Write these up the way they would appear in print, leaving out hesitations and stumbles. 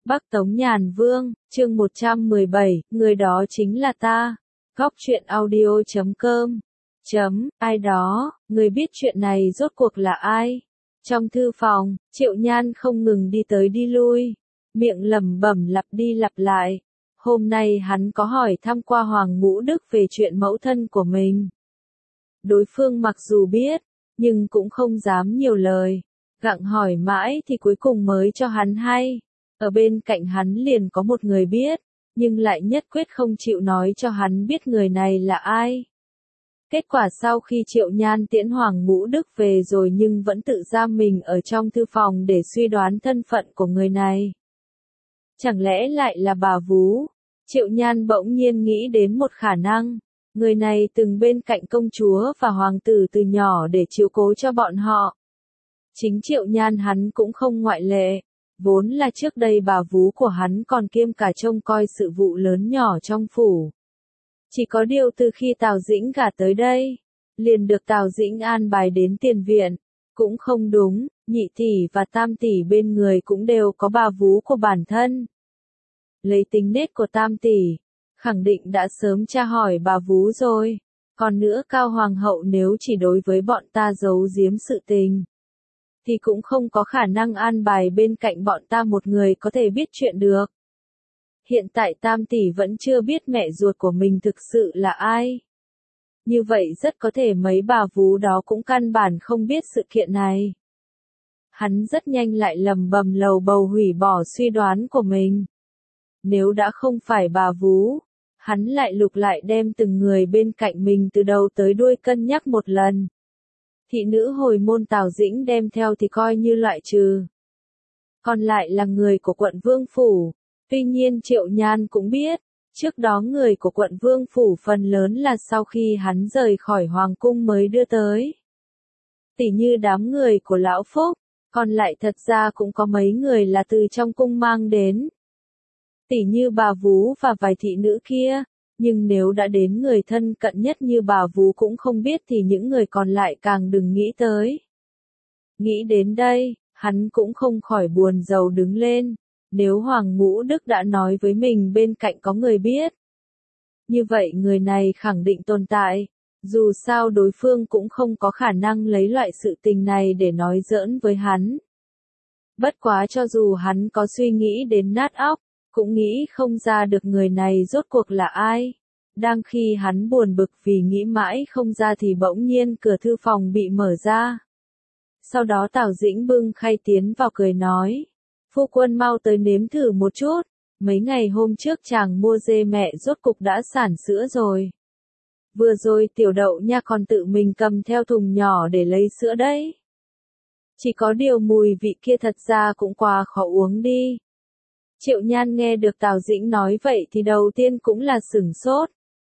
Bắc Tống Nhàn Vương, chương 117, người đó chính là ta. Góc truyện audio.com. Ai đó, người biết chuyện này rốt cuộc là ai? Trong thư phòng, Triệu Nhan không ngừng đi tới đi lui, miệng lẩm bẩm lặp đi lặp lại. Hôm nay hắn có hỏi thăm qua Hoàng Ngũ Đức về chuyện mẫu thân của mình. Đối phương mặc dù biết, nhưng cũng không dám nhiều lời. Gặng hỏi mãi thì cuối cùng mới cho hắn hay. Ở bên cạnh hắn liền có một người biết, nhưng lại nhất quyết không chịu nói cho hắn biết người này là ai. Kết quả sau khi Triệu Nhan tiễn Hoàng Ngũ Đức về rồi nhưng vẫn tự giam mình ở trong thư phòng để suy đoán thân phận của người này. Chẳng lẽ lại là bà Vú? Triệu Nhan bỗng nhiên nghĩ đến một khả năng. Người này từng bên cạnh công chúa và hoàng tử từ nhỏ để chiếu cố cho bọn họ. Chính Triệu Nhan hắn cũng không ngoại lệ. Vốn là trước đây bà Vú của hắn còn kiêm cả trông coi sự vụ lớn nhỏ trong phủ. Chỉ có điều từ khi Tào Dĩnh gả tới đây, liền được Tào Dĩnh an bài đến tiền viện. Cũng không đúng, nhị tỷ và tam tỷ bên người cũng đều có bà Vú của bản thân. Lấy tính nết của tam tỷ, khẳng định đã sớm tra hỏi bà Vú rồi. Còn nữa Cao Hoàng hậu nếu chỉ đối với bọn ta giấu giếm sự tình, thì cũng không có khả năng an bài bên cạnh bọn ta một người có thể biết chuyện được. Hiện tại tam tỷ vẫn chưa biết mẹ ruột của mình thực sự là ai. Như vậy rất có thể mấy bà Vú đó cũng căn bản không biết sự kiện này. Hắn rất nhanh lại lầm bầm lầu bầu hủy bỏ suy đoán của mình. Nếu đã không phải bà Vú, hắn lại lục lại đem từng người bên cạnh mình từ đầu tới đuôi cân nhắc một lần. Thị nữ hồi môn Tào Dĩnh đem theo thì coi như loại trừ. Còn lại là người của quận Vương Phủ. Tuy nhiên Triệu Nhan cũng biết, trước đó người của quận Vương Phủ phần lớn là sau khi hắn rời khỏi Hoàng Cung mới đưa tới. Tỉ như đám người của Lão Phúc, còn lại thật ra cũng có mấy người là từ trong cung mang đến. Tỉ như bà Vú và vài thị nữ kia. Nhưng nếu đã đến người thân cận nhất như bà Vú cũng không biết thì những người còn lại càng đừng nghĩ tới. Nghĩ đến đây, hắn cũng không khỏi buồn rầu đứng lên. Nếu Hoàng Ngũ Đức đã nói với mình bên cạnh có người biết, như vậy người này khẳng định tồn tại. Dù sao đối phương cũng không có khả năng lấy loại sự tình này để nói giỡn với hắn. Bất quá cho dù hắn có suy nghĩ đến nát óc, cũng nghĩ không ra được người này rốt cuộc là ai. Đang khi hắn buồn bực vì nghĩ mãi không ra thì bỗng nhiên cửa thư phòng bị mở ra. Sau đó Tào Dĩnh bưng khay tiến vào cười nói. Phu quân mau tới nếm thử một chút. Mấy ngày hôm trước chàng mua dê mẹ rốt cục đã sản sữa rồi. Vừa rồi tiểu đậu nha còn tự mình cầm theo thùng nhỏ để lấy sữa đấy. Chỉ có điều mùi vị kia thật ra cũng quá khó uống đi. Triệu Nhan nghe được Tào Dĩnh nói vậy thì đầu tiên cũng là sửng sốt.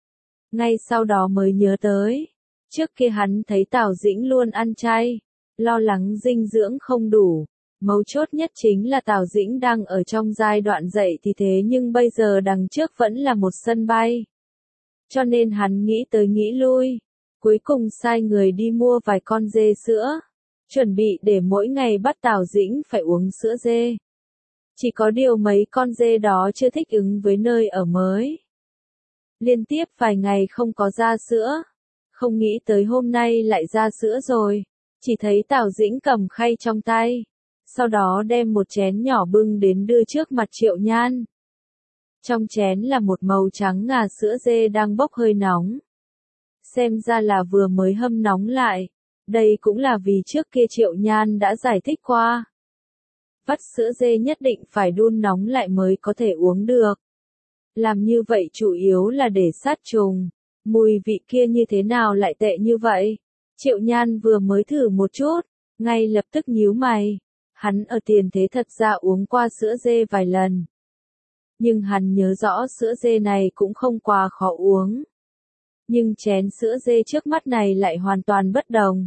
Ngay sau đó mới nhớ tới. Trước kia hắn thấy Tào Dĩnh luôn ăn chay, lo lắng dinh dưỡng không đủ. Mấu chốt nhất chính là Tào Dĩnh đang ở trong giai đoạn dậy thì thế nhưng bây giờ đằng trước vẫn là một sân bay. Cho nên hắn nghĩ tới nghĩ lui. Cuối cùng sai người đi mua vài con dê sữa. Chuẩn bị để mỗi ngày bắt Tào Dĩnh phải uống sữa dê. Chỉ có điều mấy con dê đó chưa thích ứng với nơi ở mới. Liên tiếp vài ngày không có ra sữa. Không nghĩ tới hôm nay lại ra sữa rồi. Chỉ thấy Tào Dĩnh cầm khay trong tay. Sau đó đem một chén nhỏ bưng đến đưa trước mặt Triệu Nhan. Trong chén là một màu trắng ngà sữa dê đang bốc hơi nóng. Xem ra là vừa mới hâm nóng lại. Đây cũng là vì trước kia Triệu Nhan đã giải thích qua. Vắt sữa dê nhất định phải đun nóng lại mới có thể uống được. Làm như vậy chủ yếu là để sát trùng. Mùi vị kia như thế nào lại tệ như vậy? Triệu Nhan vừa mới thử một chút, ngay lập tức nhíu mày. Hắn ở tiền thế thật ra uống qua sữa dê vài lần. Nhưng hắn nhớ rõ sữa dê này cũng không quá khó uống. Nhưng chén sữa dê trước mắt này lại hoàn toàn bất đồng.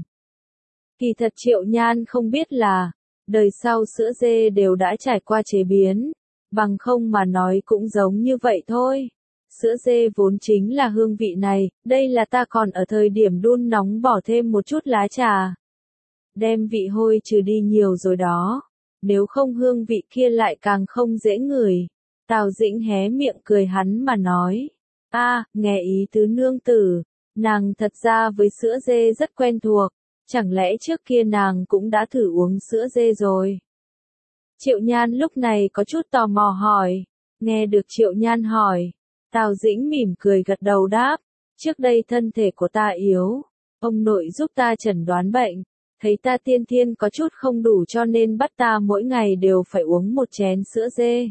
Kỳ thật Triệu Nhan không biết là, đời sau sữa dê đều đã trải qua chế biến, bằng không mà nói cũng giống như vậy thôi. Sữa dê vốn chính là hương vị này, đây là ta còn ở thời điểm đun nóng bỏ thêm một chút lá trà. Đem vị hôi trừ đi nhiều rồi đó. nếu không hương vị kia lại càng không dễ ngửi. Tào Dĩnh hé miệng cười hắn mà nói. Nghe ý tứ nương tử, nàng thật ra với sữa dê rất quen thuộc, chẳng lẽ trước kia nàng cũng đã thử uống sữa dê rồi? Triệu Nhan lúc này có chút tò mò hỏi, nghe được Triệu Nhan hỏi, Tào Dĩnh mỉm cười gật đầu đáp, trước đây thân thể của ta yếu, ông nội giúp ta chẩn đoán bệnh, thấy ta tiên thiên có chút không đủ cho nên bắt ta mỗi ngày đều phải uống một chén sữa dê.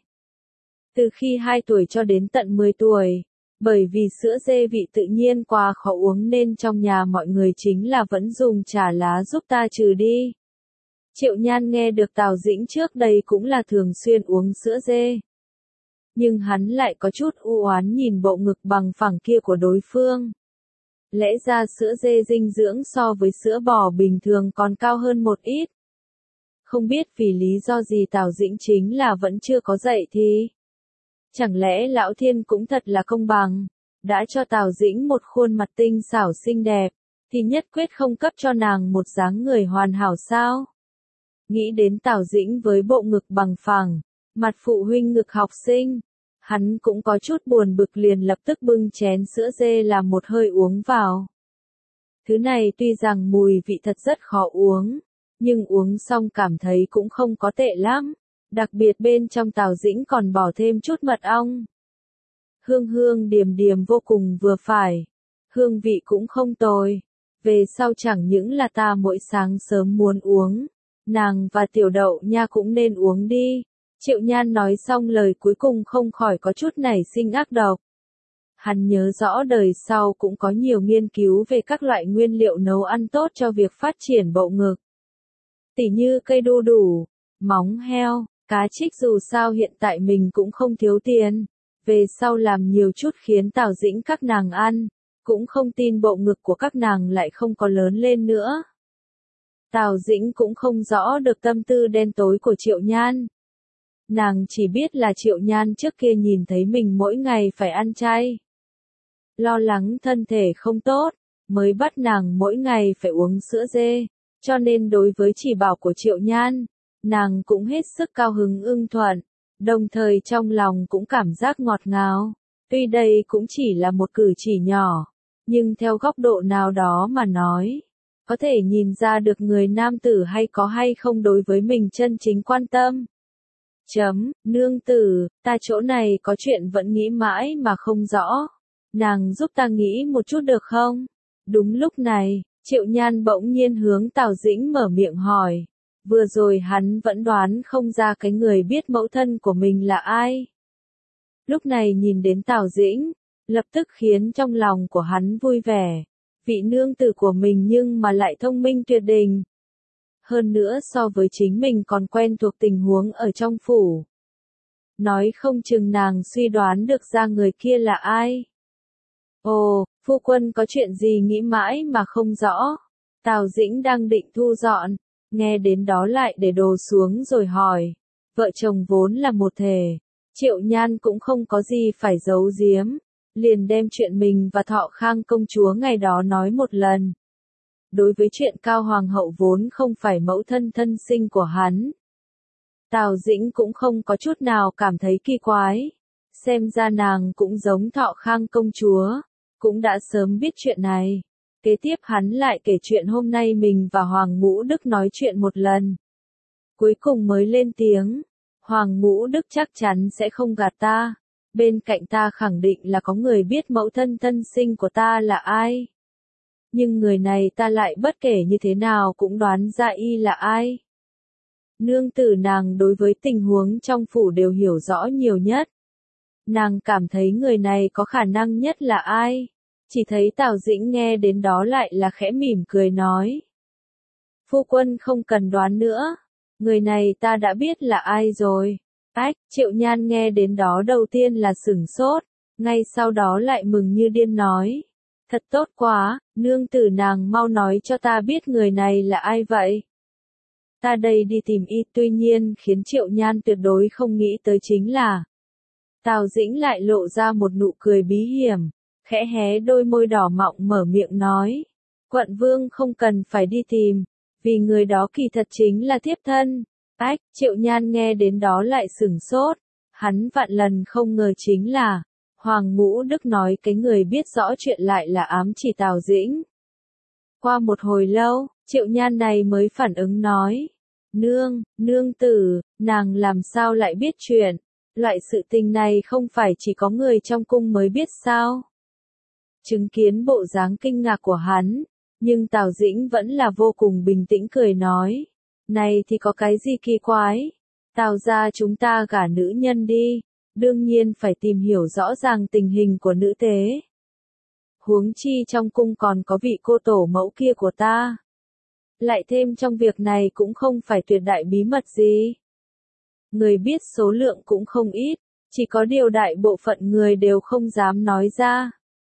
Từ khi 2 tuổi cho đến tận 10 tuổi, bởi vì sữa dê vị tự nhiên quá khó uống nên trong nhà mọi người chính là vẫn dùng trà lá giúp ta trừ đi. Triệu Nhan nghe được Tào Dĩnh trước đây cũng là thường xuyên uống sữa dê. Nhưng hắn lại có chút u oán nhìn bộ ngực bằng phẳng kia của đối phương. Lẽ ra sữa dê dinh dưỡng so với sữa bò bình thường còn cao hơn một ít. Không biết vì lý do gì Tào Dĩnh chính là vẫn chưa có dạy thì. Chẳng lẽ Lão Thiên cũng thật là công bằng, đã cho Tào Dĩnh một khuôn mặt tinh xảo xinh đẹp, thì nhất quyết không cấp cho nàng một dáng người hoàn hảo sao? Nghĩ đến Tào Dĩnh với bộ ngực bằng phẳng, mặt phụ huynh ngực học sinh, hắn cũng có chút buồn bực liền lập tức bưng chén sữa dê làm một hơi uống vào. Thứ này tuy rằng mùi vị thật rất khó uống, nhưng uống xong cảm thấy cũng không có tệ lắm, đặc biệt bên trong Tào Dĩnh còn bỏ thêm chút mật ong. Hương hương điềm điềm vô cùng vừa phải, hương vị cũng không tồi, về sau chẳng những là ta mỗi sáng sớm muốn uống, nàng và Tiểu Đậu Nha cũng nên uống đi. Triệu Nhan nói xong lời cuối cùng không khỏi có chút nảy sinh ác độc. Hắn nhớ rõ đời sau cũng có nhiều nghiên cứu về các loại nguyên liệu nấu ăn tốt cho việc phát triển bộ ngực. Tỉ như cây đu đủ, móng heo, cá trích dù sao hiện tại mình cũng không thiếu tiền. Về sau làm nhiều chút khiến Tào Dĩnh các nàng ăn, cũng không tin bộ ngực của các nàng lại không có lớn lên nữa. Tào Dĩnh cũng không rõ được tâm tư đen tối của Triệu Nhan. Nàng chỉ biết là Triệu Nhan trước kia nhìn thấy mình mỗi ngày phải ăn chay. Lo lắng thân thể không tốt, mới bắt nàng mỗi ngày phải uống sữa dê, cho nên đối với chỉ bảo của Triệu Nhan, nàng cũng hết sức cao hứng ưng thuận, đồng thời trong lòng cũng cảm giác ngọt ngào. Tuy đây cũng chỉ là một cử chỉ nhỏ, nhưng theo góc độ nào đó mà nói, có thể nhìn ra được người nam tử hay không đối với mình chân chính quan tâm. Nương tử, ta chỗ này có chuyện vẫn nghĩ mãi mà không rõ. Nàng giúp ta nghĩ một chút được không? Đúng lúc này, Triệu Nhan bỗng nhiên hướng Tào Dĩnh mở miệng hỏi. Vừa rồi hắn vẫn đoán không ra cái người biết mẫu thân của mình là ai. Lúc này nhìn đến Tào Dĩnh, lập tức khiến trong lòng của hắn vui vẻ. Vị nương tử của mình nhưng mà lại thông minh tuyệt đỉnh. Hơn nữa so với chính mình còn quen thuộc tình huống ở trong phủ. Nói không chừng nàng suy đoán được ra người kia là ai. Ồ, phu quân có chuyện gì nghĩ mãi mà không rõ. Tào Dĩnh đang định thu dọn, nghe đến đó lại để đồ xuống rồi hỏi. Vợ chồng vốn là một thể, Triệu Nhan cũng không có gì phải giấu giếm, liền đem chuyện mình và Thọ Khang công chúa ngày đó nói một lần. Đối với chuyện Cao Hoàng hậu vốn không phải mẫu thân thân sinh của hắn, Tào Dĩnh cũng không có chút nào cảm thấy kỳ quái. Xem ra nàng cũng giống Thọ Khang công chúa, cũng đã sớm biết chuyện này. Kế tiếp hắn lại kể chuyện hôm nay mình và Hoàng Ngũ Đức nói chuyện một lần. Cuối cùng mới lên tiếng, Hoàng Ngũ Đức chắc chắn sẽ không gạt ta. Bên cạnh ta khẳng định là có người biết mẫu thân thân sinh của ta là ai. Nhưng người này ta lại bất kể như thế nào cũng đoán ra y là ai. Nương tử nàng đối với tình huống trong phủ đều hiểu rõ nhiều nhất. Nàng cảm thấy người này có khả năng nhất là ai. Chỉ thấy Tào Dĩnh nghe đến đó lại là khẽ mỉm cười nói. Phu quân không cần đoán nữa. Người này ta đã biết là ai rồi. Triệu Nhan nghe đến đó đầu tiên là sửng sốt. Ngay sau đó lại mừng như điên nói. Thật tốt quá, nương tử nàng mau nói cho ta biết người này là ai vậy. Ta đây đi tìm y. Tuy nhiên khiến Triệu Nhan tuyệt đối không nghĩ tới chính là Tào Dĩnh lại lộ ra một nụ cười bí hiểm, khẽ hé đôi môi đỏ mọng mở miệng nói. Quận vương không cần phải đi tìm, vì người đó kỳ thật chính là thiếp thân. Ách, Triệu Nhan nghe đến đó lại sửng sốt. Hắn vạn lần không ngờ chính là, Hoàng Ngũ Đức nói cái người biết rõ chuyện lại là ám chỉ Tào Dĩnh. Qua một hồi lâu, Triệu Nhan này mới phản ứng nói. Nương tử, nàng làm sao lại biết chuyện? Loại sự tình này không phải chỉ có người trong cung mới biết sao? Chứng kiến bộ dáng kinh ngạc của hắn, nhưng Tào Dĩnh vẫn là vô cùng bình tĩnh cười nói. Này thì có cái gì kỳ quái? Tào gia chúng ta gả nữ nhân đi, đương nhiên phải tìm hiểu rõ ràng tình hình của nữ tế. Huống chi trong cung còn có vị cô tổ mẫu kia của ta. Lại thêm trong việc này cũng không phải tuyệt đại bí mật gì. Người biết số lượng cũng không ít, chỉ có điều đại bộ phận người đều không dám nói ra.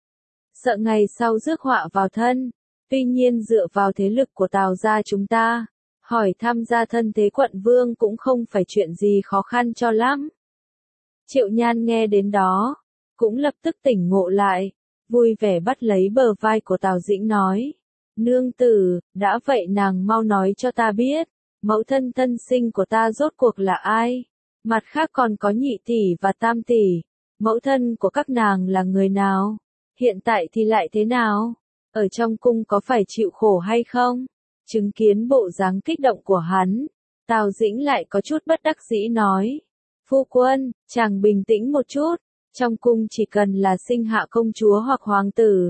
Sợ ngày sau rước họa vào thân, tuy nhiên dựa vào thế lực của Tào gia chúng ta, hỏi tham gia thân thế quận vương cũng không phải chuyện gì khó khăn cho lắm. Triệu Nhan nghe đến đó, cũng lập tức tỉnh ngộ lại, vui vẻ bắt lấy bờ vai của Tào Dĩnh nói. Nương tử, đã vậy nàng mau nói cho ta biết, mẫu thân thân sinh của ta rốt cuộc là ai? Mặt khác còn có nhị tỷ và tam tỷ, mẫu thân của các nàng là người nào? Hiện tại thì lại thế nào? Ở trong cung có phải chịu khổ hay không? Chứng kiến bộ dáng kích động của hắn, Tào Dĩnh lại có chút bất đắc dĩ nói. Phu quân, chàng bình tĩnh một chút, trong cung chỉ cần là sinh hạ công chúa hoặc hoàng tử,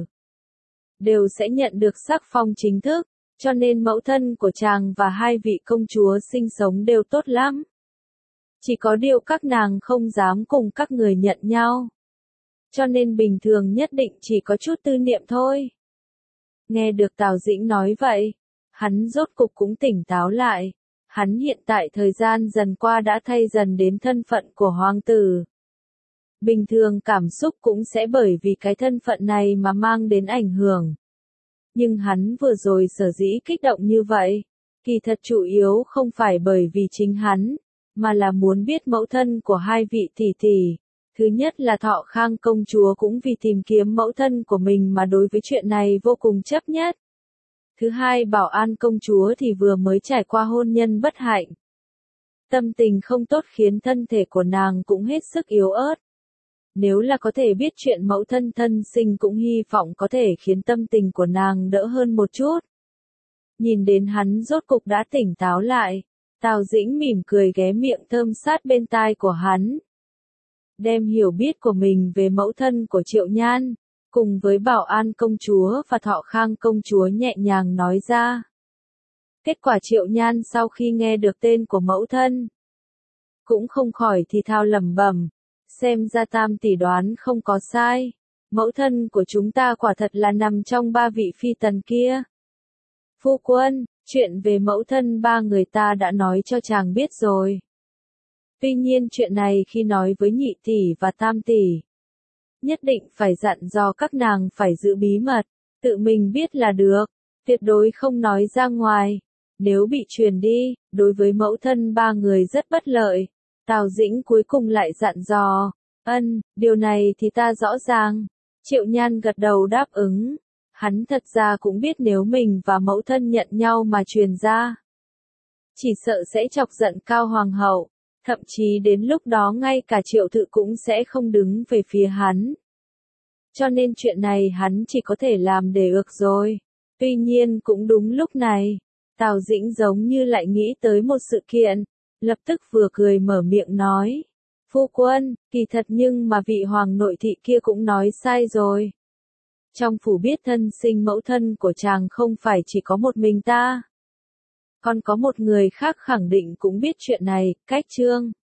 đều sẽ nhận được sắc phong chính thức, cho nên mẫu thân của chàng và hai vị công chúa sinh sống đều tốt lắm. Chỉ có điều các nàng không dám cùng các người nhận nhau. Cho nên bình thường nhất định chỉ có chút tư niệm thôi. Nghe được Tào Dĩnh nói vậy, hắn rốt cục cũng tỉnh táo lại. Hắn hiện tại thời gian dần qua đã thay dần đến thân phận của hoàng tử. Bình thường cảm xúc cũng sẽ bởi vì cái thân phận này mà mang đến ảnh hưởng. Nhưng hắn vừa rồi sở dĩ kích động như vậy, kỳ thật chủ yếu không phải bởi vì chính hắn, mà là muốn biết mẫu thân của hai vị tỷ tỷ. Thứ nhất là Thọ Khang công chúa cũng vì tìm kiếm mẫu thân của mình mà đối với chuyện này vô cùng chấp nhất. Thứ hai Bảo An công chúa thì vừa mới trải qua hôn nhân bất hạnh. Tâm tình không tốt khiến thân thể của nàng cũng hết sức yếu ớt. Nếu là có thể biết chuyện mẫu thân thân sinh cũng hy vọng có thể khiến tâm tình của nàng đỡ hơn một chút. Nhìn đến hắn rốt cục đã tỉnh táo lại, Tào Dĩnh mỉm cười ghé miệng thơm sát bên tai của hắn. Đem hiểu biết của mình về mẫu thân của Triệu Nhan, cùng với Bảo An công chúa và Thọ Khang công chúa nhẹ nhàng nói ra. Kết quả Triệu Nhan sau khi nghe được tên của mẫu thân, cũng không khỏi thì thào lẩm bẩm, xem ra tam tỷ đoán không có sai, mẫu thân của chúng ta quả thật là nằm trong ba vị phi tần kia. Phu quân, chuyện về mẫu thân ba người ta đã nói cho chàng biết rồi. Tuy nhiên chuyện này khi nói với nhị tỷ và tam tỷ, nhất định phải dặn dò các nàng phải giữ bí mật, tự mình biết là được, tuyệt đối không nói ra ngoài. Nếu bị truyền đi, đối với mẫu thân ba người rất bất lợi. Tào Dĩnh cuối cùng lại dặn dò. Điều này thì ta rõ ràng. Triệu Nhan gật đầu đáp ứng. Hắn thật ra cũng biết nếu mình và mẫu thân nhận nhau mà truyền ra, chỉ sợ sẽ chọc giận Cao Hoàng hậu. Thậm chí đến lúc đó ngay cả Triệu Thự cũng sẽ không đứng về phía hắn. Cho nên chuyện này hắn chỉ có thể làm để ược rồi. Tuy nhiên cũng đúng lúc này, Tào Dĩnh giống như lại nghĩ tới một sự kiện, lập tức vừa cười mở miệng nói. Phu quân, kỳ thật nhưng mà vị hoàng nội thị kia cũng nói sai rồi. Trong phủ biết thân sinh mẫu thân của chàng không phải chỉ có một mình ta. Còn có một người khác khẳng định cũng biết chuyện này, Cách Trương.